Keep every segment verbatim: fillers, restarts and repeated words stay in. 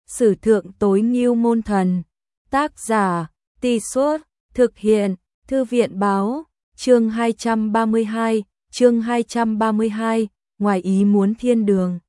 Sử thượng tối ngưu môn thần. Tác giả, Tì Suốt, thực hiện, Thư viện báo, chương hai trăm ba mươi hai, chương hai trăm ba mươi hai, ngoài ý muốn thiên đường.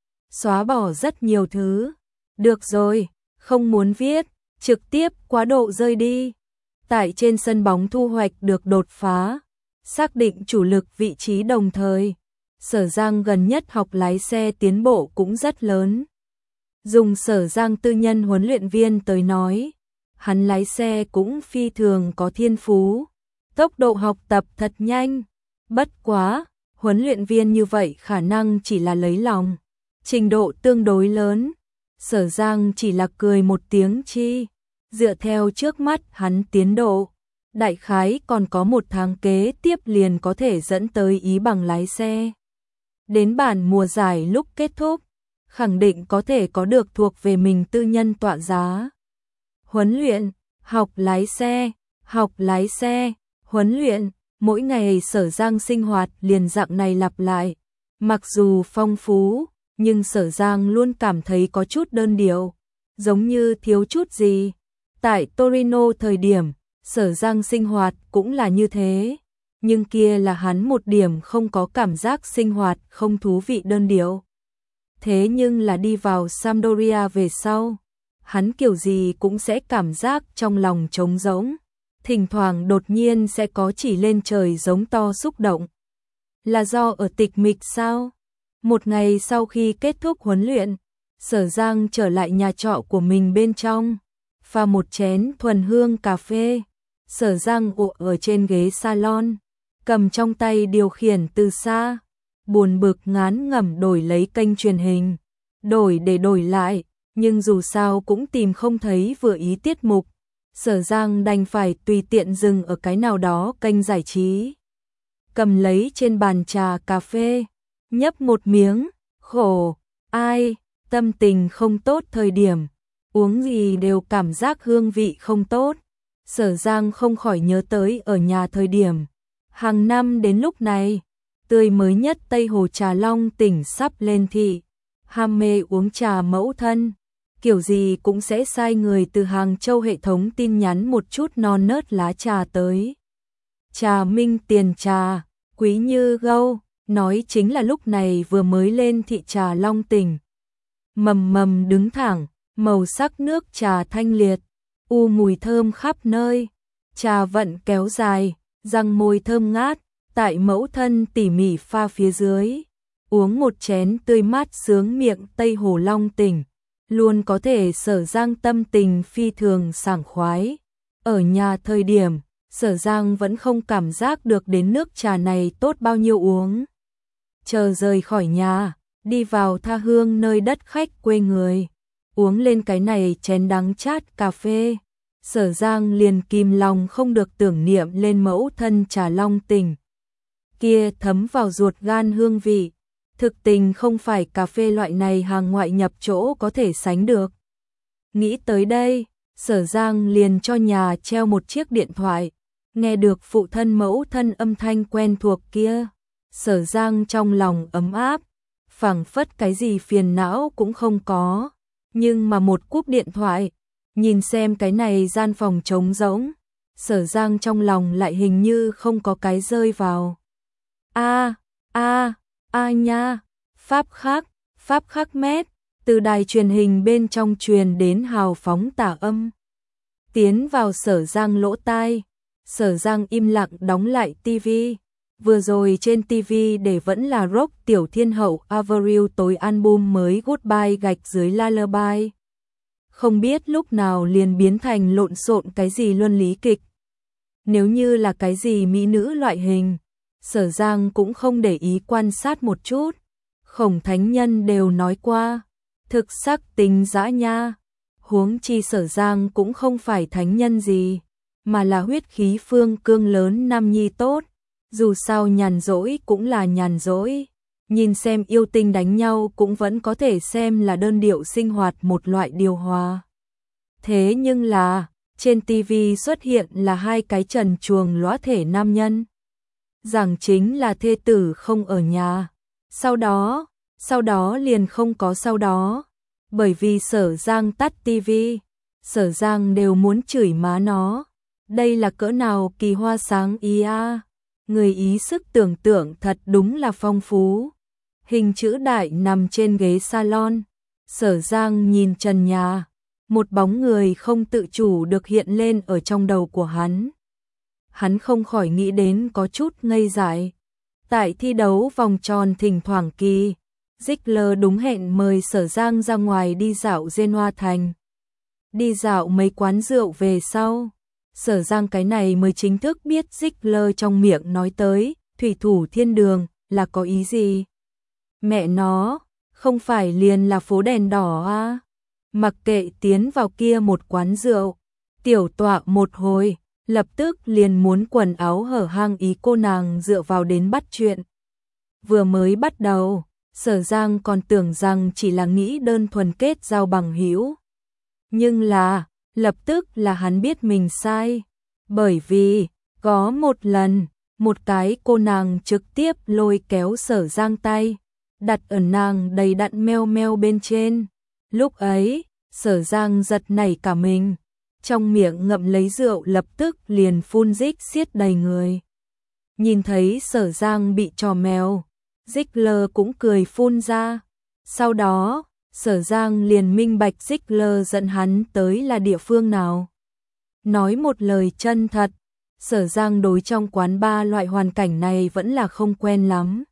Xóa bỏ rất nhiều thứ. Được rồi, không muốn viết, trực tiếp quá độ rơi đi. Tại trên sân bóng thu hoạch được đột phá, xác định chủ lực vị trí đồng thời. Sở Giang gần nhất học lái xe tiến bộ cũng rất lớn. Dùng Sở Giang tư nhân huấn luyện viên tới nói, hắn lái xe cũng phi thường có thiên phú, tốc độ học tập thật nhanh. Bất quá, huấn luyện viên như vậy khả năng chỉ là lấy lòng, trình độ tương đối lớn. Sở Giang chỉ là cười một tiếng chi, dựa theo trước mắt hắn tiến độ, đại khái còn có một tháng kế tiếp liền có thể dẫn tới ý bằng lái xe. Đến bản mùa giải lúc kết thúc, khẳng định có thể có được thuộc về mình tư nhân tọa giá. Huấn luyện, học lái xe, học lái xe, huấn luyện, mỗi ngày Sở Giang sinh hoạt liền dạng này lặp lại. Mặc dù phong phú, nhưng Sở Giang luôn cảm thấy có chút đơn điệu, giống như thiếu chút gì. Tại Torino thời điểm, Sở Giang sinh hoạt cũng là như thế, nhưng kia là hắn một điểm không có cảm giác sinh hoạt không thú vị đơn điệu. Thế nhưng là đi vào Sampdoria về sau, hắn kiểu gì cũng sẽ cảm giác trong lòng trống rỗng, thỉnh thoảng đột nhiên sẽ có chỉ lên trời giống to xúc động. Là do ở tịch mịch sao? Một ngày sau khi kết thúc huấn luyện, Sở Giang trở lại nhà trọ của mình bên trong, pha một chén thuần hương cà phê. Sở Giang ngồi ở trên ghế salon, cầm trong tay điều khiển từ xa, buồn bực ngán ngẩm đổi lấy kênh truyền hình, đổi để đổi lại, nhưng dù sao cũng tìm không thấy vừa ý tiết mục. Sở Giang đành phải tùy tiện dừng ở cái nào đó kênh giải trí. Cầm lấy trên bàn trà cà phê, nhấp một miếng, khổ, ai, tâm tình không tốt thời điểm, uống gì đều cảm giác hương vị không tốt. Sở Giang không khỏi nhớ tới ở nhà thời điểm, hàng năm đến lúc này, tươi mới nhất Tây Hồ Trà Long tỉnh sắp lên thị, ham mê uống trà mẫu thân, kiểu gì cũng sẽ sai người từ Hàng Châu hệ thống tin nhắn một chút non nớt lá trà tới. Trà Minh tiền trà, quý như gâu, nói chính là lúc này vừa mới lên thị Trà Long tỉnh. Mầm mầm đứng thẳng, màu sắc nước trà thanh liệt, u mùi thơm khắp nơi, trà vận kéo dài, răng môi thơm ngát, tại mẫu thân tỉ mỉ pha phía dưới, uống một chén tươi mát sướng miệng Tây Hồ Long tỉnh, luôn có thể Sở Giang tâm tình phi thường sảng khoái. Ở nhà thời điểm, Sở Giang vẫn không cảm giác được đến nước trà này tốt bao nhiêu uống. Chờ rời khỏi nhà, đi vào tha hương nơi đất khách quê người, uống lên cái này chén đắng chát cà phê, Sở Giang liền kìm lòng không được tưởng niệm lên mẫu thân Trà Long tỉnh. Kia thấm vào ruột gan hương vị, thực tình không phải cà phê loại này hàng ngoại nhập chỗ có thể sánh được. Nghĩ tới đây, Sở Giang liền cho nhà treo một chiếc điện thoại, nghe được phụ thân mẫu thân âm thanh quen thuộc kia. Sở Giang trong lòng ấm áp, phảng phất cái gì phiền não cũng không có, nhưng mà một cúp điện thoại, nhìn xem cái này gian phòng trống rỗng, Sở Giang trong lòng lại hình như không có cái rơi vào. A, a, a nha, pháp khắc, pháp khắc mét, từ đài truyền hình bên trong truyền đến hào phóng tả âm. Tiến vào Sở Giang lỗ tai, Sở Giang im lặng đóng lại tivi. Vừa rồi trên tivi để vẫn là rock tiểu thiên hậu Avril tối album mới Goodbye gạch dưới Lullaby. Không biết lúc nào liền biến thành lộn xộn cái gì luân lý kịch. Nếu như là cái gì mỹ nữ loại hình, Sở Giang cũng không để ý quan sát một chút. Khổng thánh nhân đều nói qua, thực sắc tính dã nha. Huống chi Sở Giang cũng không phải thánh nhân gì, mà là huyết khí phương cương lớn nam nhi tốt. Dù sao nhàn rỗi cũng là nhàn rỗi, nhìn xem yêu tinh đánh nhau cũng vẫn có thể xem là đơn điệu sinh hoạt một loại điều hòa. Thế nhưng là, trên tivi xuất hiện là hai cái trần truồng lóa thể nam nhân. Giảng chính là thê tử không ở nhà. Sau đó, sau đó liền không có sau đó. bởi vì Sở Giang tắt tivi, Sở Giang đều muốn chửi má nó. Đây là cỡ nào kỳ hoa sáng ý a. Người Ý sức tưởng tượng thật đúng là phong phú. Hình chữ đại nằm trên ghế salon. Sở Giang nhìn trần nhà, một bóng người không tự chủ được hiện lên ở trong đầu của hắn. Hắn không khỏi nghĩ đến có chút ngây dại. Tại thi đấu vòng tròn thỉnh thoảng kỳ, Ziegler đúng hẹn mời Sở Giang ra ngoài đi dạo Genoa thành. Đi dạo mấy quán rượu về sau, Sở Giang cái này mới chính thức biết Ziegler trong miệng nói tới thủy thủ thiên đường là có ý gì. Mẹ nó, không phải liền là phố đèn đỏ à? Mặc kệ tiến vào kia một quán rượu, tiểu tọa một hồi, lập tức liền muốn quần áo hở hang ý cô nàng dựa vào đến bắt chuyện. Vừa mới bắt đầu, Sở Giang còn tưởng rằng chỉ là nghĩ đơn thuần kết giao bằng hữu. Nhưng là, lập tức là hắn biết mình sai. Bởi vì, có một lần, một cái cô nàng trực tiếp lôi kéo Sở Giang tay, đặt ở nàng đầy đặn meo meo bên trên. Lúc ấy, Sở Giang giật nảy cả mình, trong miệng ngậm lấy rượu lập tức liền phun rích xiết đầy người. Nhìn thấy Sở Giang bị trò mèo, Ziegler cũng cười phun ra. Sau đó, Sở Giang liền minh bạch Ziegler dẫn hắn tới là địa phương nào. Nói một lời chân thật, Sở Giang đối trong quán bar loại hoàn cảnh này vẫn là không quen lắm.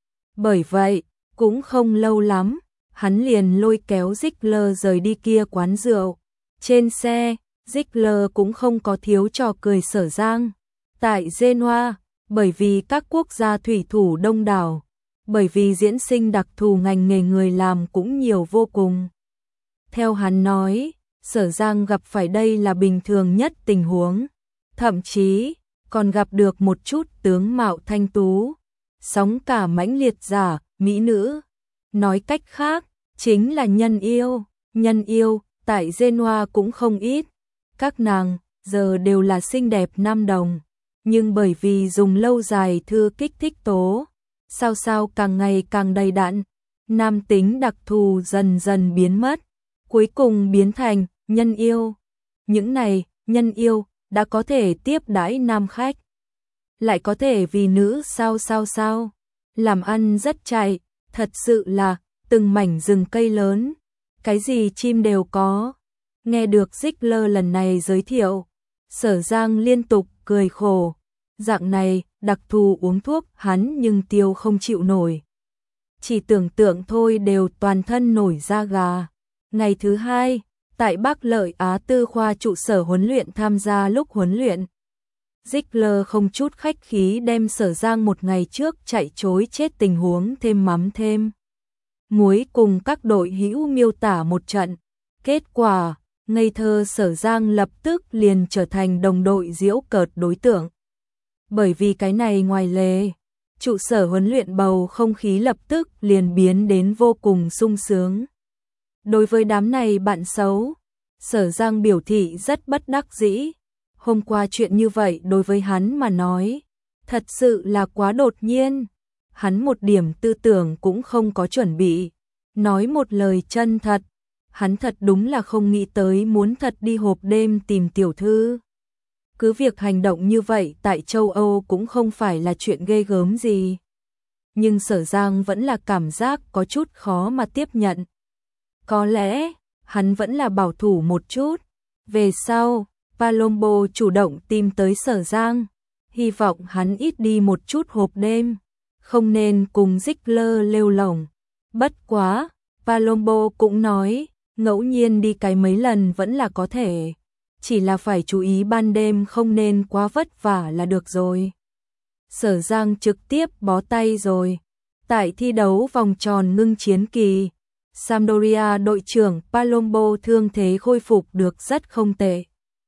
Bởi vậy, cũng không lâu lắm, hắn liền lôi kéo Ziegler rời đi kia quán rượu. Trên xe, Ziegler cũng không có thiếu trò cười Sở Giang. Tại Genoa, bởi vì các quốc gia thủy thủ đông đảo, bởi vì diễn sinh đặc thù ngành nghề người làm cũng nhiều vô cùng. Theo hắn nói, Sở Giang gặp phải đây là bình thường nhất tình huống, thậm chí còn gặp được một chút tướng mạo thanh tú, sóng cả mãnh liệt giả, mỹ nữ. Nói cách khác, chính là nhân yêu, nhân yêu, tại Genoa cũng không ít. Các nàng, giờ đều là xinh đẹp nam đồng, nhưng bởi vì dùng lâu dài thư kích thích tố, sao sao càng ngày càng đầy đặn, nam tính đặc thù dần dần biến mất, cuối cùng biến thành nhân yêu. Những này, nhân yêu, đã có thể tiếp đãi nam khách, lại có thể vì nữ sao sao sao, làm ăn rất chạy, thật sự là từng mảnh rừng cây lớn, cái gì chim đều có. Nghe được Ziegler lần này giới thiệu, Sở Giang liên tục cười khổ, dạng này đặc thù uống thuốc hắn nhưng tiêu không chịu nổi. Chỉ tưởng tượng thôi đều toàn thân nổi da gà. Ngày thứ hai, tại Bắc Lợi Á Tư khoa trụ sở huấn luyện tham gia lúc huấn luyện, Ziegler không chút khách khí đem Sở Giang một ngày trước chạy chối chết tình huống thêm mắm thêm muối cùng các đội hữu miêu tả một trận. Kết quả, ngây thơ Sở Giang lập tức liền trở thành đồng đội giễu cợt đối tượng. Bởi vì cái này ngoài lề, trụ sở huấn luyện bầu không khí lập tức liền biến đến vô cùng sung sướng. Đối với đám này bạn xấu, Sở Giang biểu thị rất bất đắc dĩ. Hôm qua chuyện như vậy đối với hắn mà nói, thật sự là quá đột nhiên. Hắn một điểm tư tưởng cũng không có chuẩn bị. Nói một lời chân thật, hắn thật đúng là không nghĩ tới muốn thật đi hộp đêm tìm tiểu thư. Cứ việc hành động như vậy tại châu Âu cũng không phải là chuyện ghê gớm gì. Nhưng Sở Giang vẫn là cảm giác có chút khó mà tiếp nhận. Có lẽ, hắn vẫn là bảo thủ một chút. Về sau, Palombo chủ động tìm tới Sở Giang, hy vọng hắn ít đi một chút hộp đêm, không nên cùng Ziegler lêu lổng. Bất quá, Palombo cũng nói, ngẫu nhiên đi cái mấy lần vẫn là có thể, chỉ là phải chú ý ban đêm không nên quá vất vả là được rồi. Sở Giang trực tiếp bó tay rồi. Tại thi đấu vòng tròn ngưng chiến kỳ, Sampdoria đội trưởng Palombo thương thế khôi phục được rất không tệ.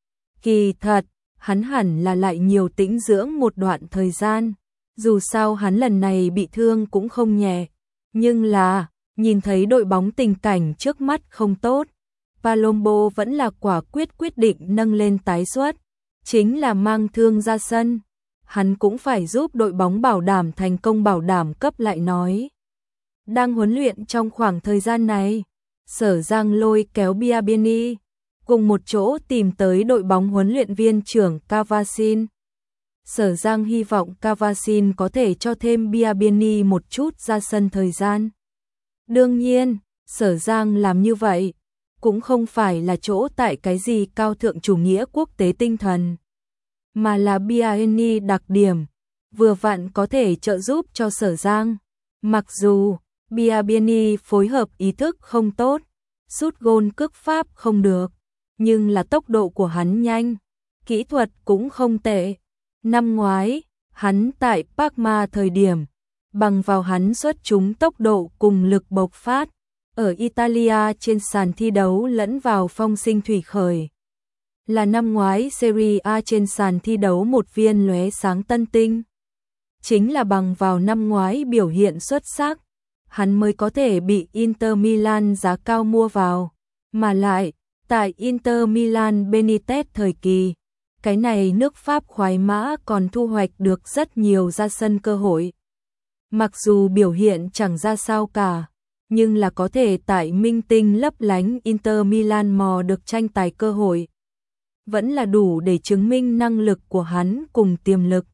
Kỳ thật, hắn hẳn là lại nhiều tĩnh dưỡng một đoạn thời gian, dù sao hắn lần này bị thương cũng không nhẹ. Nhưng là, nhìn thấy đội bóng tình cảnh trước mắt không tốt, Palombo vẫn là quả quyết quyết định nâng lên tái xuất, chính là mang thương ra sân. Hắn cũng phải giúp đội bóng bảo đảm thành công bảo đảm cấp lại nói. Đang huấn luyện trong khoảng thời gian này, Sở Giang lôi kéo Biabiany cùng một chỗ tìm tới đội bóng huấn luyện viên trưởng Cavasin. Sở Giang hy vọng Cavasin có thể cho thêm Biabiany một chút ra sân thời gian. Đương nhiên, Sở Giang làm như vậy cũng không phải là chỗ tại cái gì cao thượng chủ nghĩa quốc tế tinh thần, mà là Biabiany đặc điểm vừa vặn có thể trợ giúp cho Sở Giang. Mặc dù Biabiany phối hợp ý thức không tốt, sút gôn cước pháp không được, nhưng là tốc độ của hắn nhanh, kỹ thuật cũng không tệ. Năm ngoái, hắn tại Parma thời điểm, bằng vào hắn xuất chúng tốc độ cùng lực bộc phát, ở Italia trên sàn thi đấu lẫn vào phong sinh thủy khởi. Là năm ngoái Serie A trên sàn thi đấu một viên lóe sáng tân tinh. Chính là bằng vào năm ngoái biểu hiện xuất sắc, hắn mới có thể bị Inter Milan giá cao mua vào. Mà lại, tại Inter Milan Benitez thời kỳ, cái này nước Pháp khoái mã còn thu hoạch được rất nhiều ra sân cơ hội. Mặc dù biểu hiện chẳng ra sao cả, nhưng là có thể tại minh tinh lấp lánh Inter Milan mò được tranh tài cơ hội. Vẫn là đủ để chứng minh năng lực của hắn cùng tiềm lực.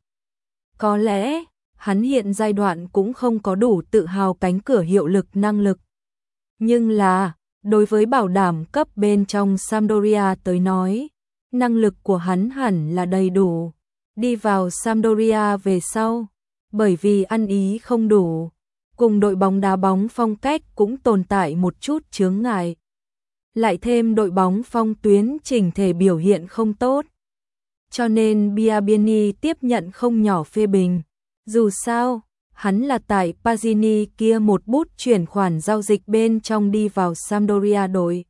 Có lẽ, hắn hiện giai đoạn cũng không có đủ tự hào cánh cửa hiệu lực năng lực. Nhưng là, đối với bảo đảm cấp bên trong Sampdoria tới nói, năng lực của hắn hẳn là đầy đủ. Đi vào Sampdoria về sau, bởi vì ăn ý không đủ, cùng đội bóng đá bóng phong cách cũng tồn tại một chút chướng ngại. Lại thêm đội bóng phong tuyến chỉnh thể biểu hiện không tốt. Cho nên Biabiany tiếp nhận không nhỏ phê bình. Dù sao, hắn là tại Pagini kia một bút chuyển khoản giao dịch bên trong đi vào Sampdoria đội.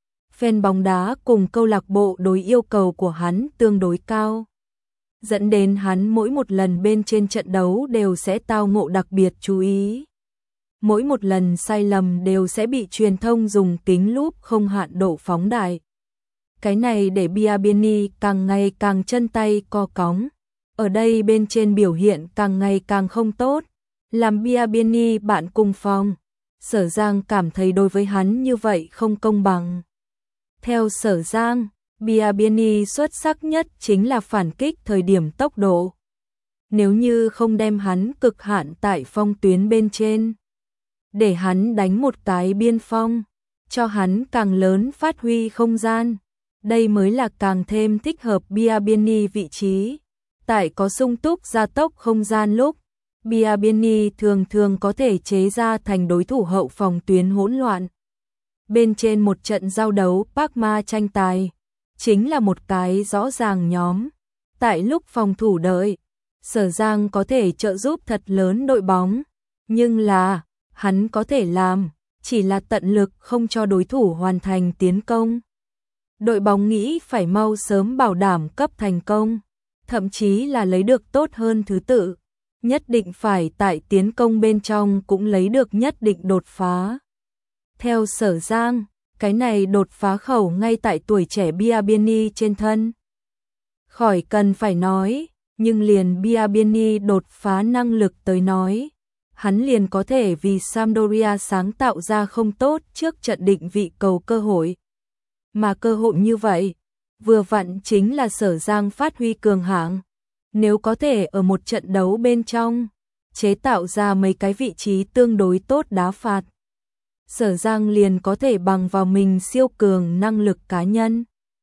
Fan bóng đá cùng câu lạc bộ đối yêu cầu của hắn tương đối cao, dẫn đến hắn mỗi một lần bên trên trận đấu đều sẽ tao ngộ đặc biệt chú ý. Mỗi một lần sai lầm đều sẽ bị truyền thông dùng kính lúp không hạn độ phóng đại. Cái này để Biabiany càng ngày càng chân tay co cóng. Ở đây bên trên biểu hiện càng ngày càng không tốt, làm Biabiany bạn cùng phòng. Sở Giang cảm thấy đối với hắn như vậy không công bằng. Theo Sở Giang, Biabiany xuất sắc nhất chính là phản kích thời điểm tốc độ. Nếu như không đem hắn cực hạn tại phong tuyến bên trên, để hắn đánh một cái biên phong, cho hắn càng lớn phát huy không gian, đây mới là càng thêm thích hợp Biabiany vị trí. Tại có sung túc gia tốc không gian lúc, Biabiany thường thường có thể chế ra thành đối thủ hậu phòng tuyến hỗn loạn. Bên trên một trận giao đấu Parma tranh tài, chính là một cái rõ ràng nhóm. Tại lúc phòng thủ đợi, Sở Giang có thể trợ giúp thật lớn đội bóng, nhưng là, hắn có thể làm, chỉ là tận lực không cho đối thủ hoàn thành tiến công. Đội bóng nghĩ phải mau sớm bảo đảm cấp thành công, thậm chí là lấy được tốt hơn thứ tự, nhất định phải tại tiến công bên trong cũng lấy được nhất định đột phá. Theo Sở Giang, cái này đột phá khẩu ngay tại tuổi trẻ Biabiany trên thân. Khỏi cần phải nói, nhưng liền Biabiany đột phá năng lực tới nói, hắn liền có thể vì Sampdoria sáng tạo ra không tốt trước trận định vị cầu cơ hội. Mà cơ hội như vậy, vừa vặn chính là Sở Giang phát huy cường hạng. Nếu có thể ở một trận đấu bên trong, chế tạo ra mấy cái vị trí tương đối tốt đá phạt, Sở Giang liền có thể bằng vào mình siêu cường năng lực cá nhân.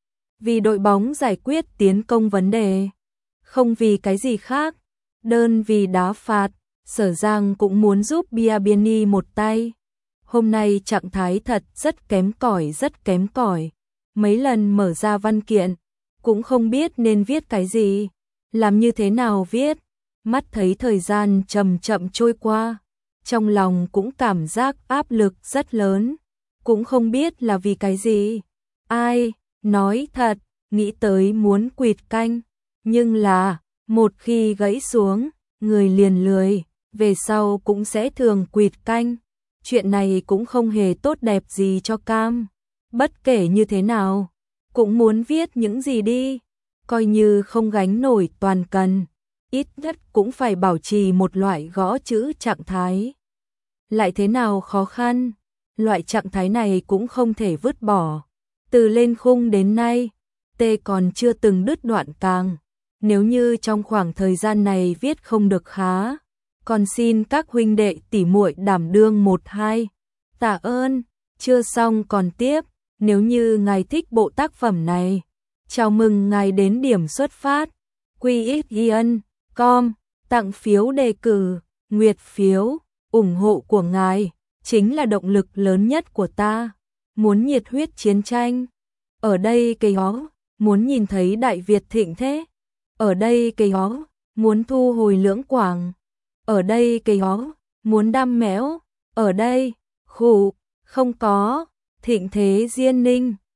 Vì đội bóng giải quyết tiến công vấn đề, không vì cái gì khác, đơn vì đá phạt, Sở Giang cũng muốn giúp Biabiany một tay. Hôm nay trạng thái thật rất kém cỏi rất kém cỏi. Mấy lần mở ra văn kiện, cũng không biết nên viết cái gì, làm như thế nào viết. Mắt thấy thời gian chậm chậm trôi qua, trong lòng cũng cảm giác áp lực rất lớn, cũng không biết là vì cái gì. Ai, nói thật, nghĩ tới muốn quỵt canh, nhưng là, một khi gãy xuống, người liền lười, về sau cũng sẽ thường quỵt canh. Chuyện này cũng không hề tốt đẹp gì cho Cam. Bất kể như thế nào, cũng muốn viết những gì đi, coi như không gánh nổi toàn cần, ít nhất cũng phải bảo trì một loại gõ chữ trạng thái. Lại thế nào khó khăn, loại trạng thái này cũng không thể vứt bỏ. Từ lên khung đến nay, T còn chưa từng đứt đoạn càng. Nếu như trong khoảng thời gian này viết không được khá, còn xin các huynh đệ tỉ muội đảm đương một hai. Tạ ơn, chưa xong còn tiếp, nếu như ngài thích bộ tác phẩm này, chào mừng ngài đến điểm xuất phát. quy ích yên com tặng phiếu đề cử, nguyệt phiếu, ủng hộ của ngài chính là động lực lớn nhất của ta. Muốn nhiệt huyết chiến tranh, ở đây cây ó, muốn nhìn thấy Đại Việt thịnh thế, ở đây cây ó, muốn thu hồi Lưỡng Quảng, ở đây cây ó, muốn đam méo, ở đây, khủ, không có, thịnh thế Diên Ninh.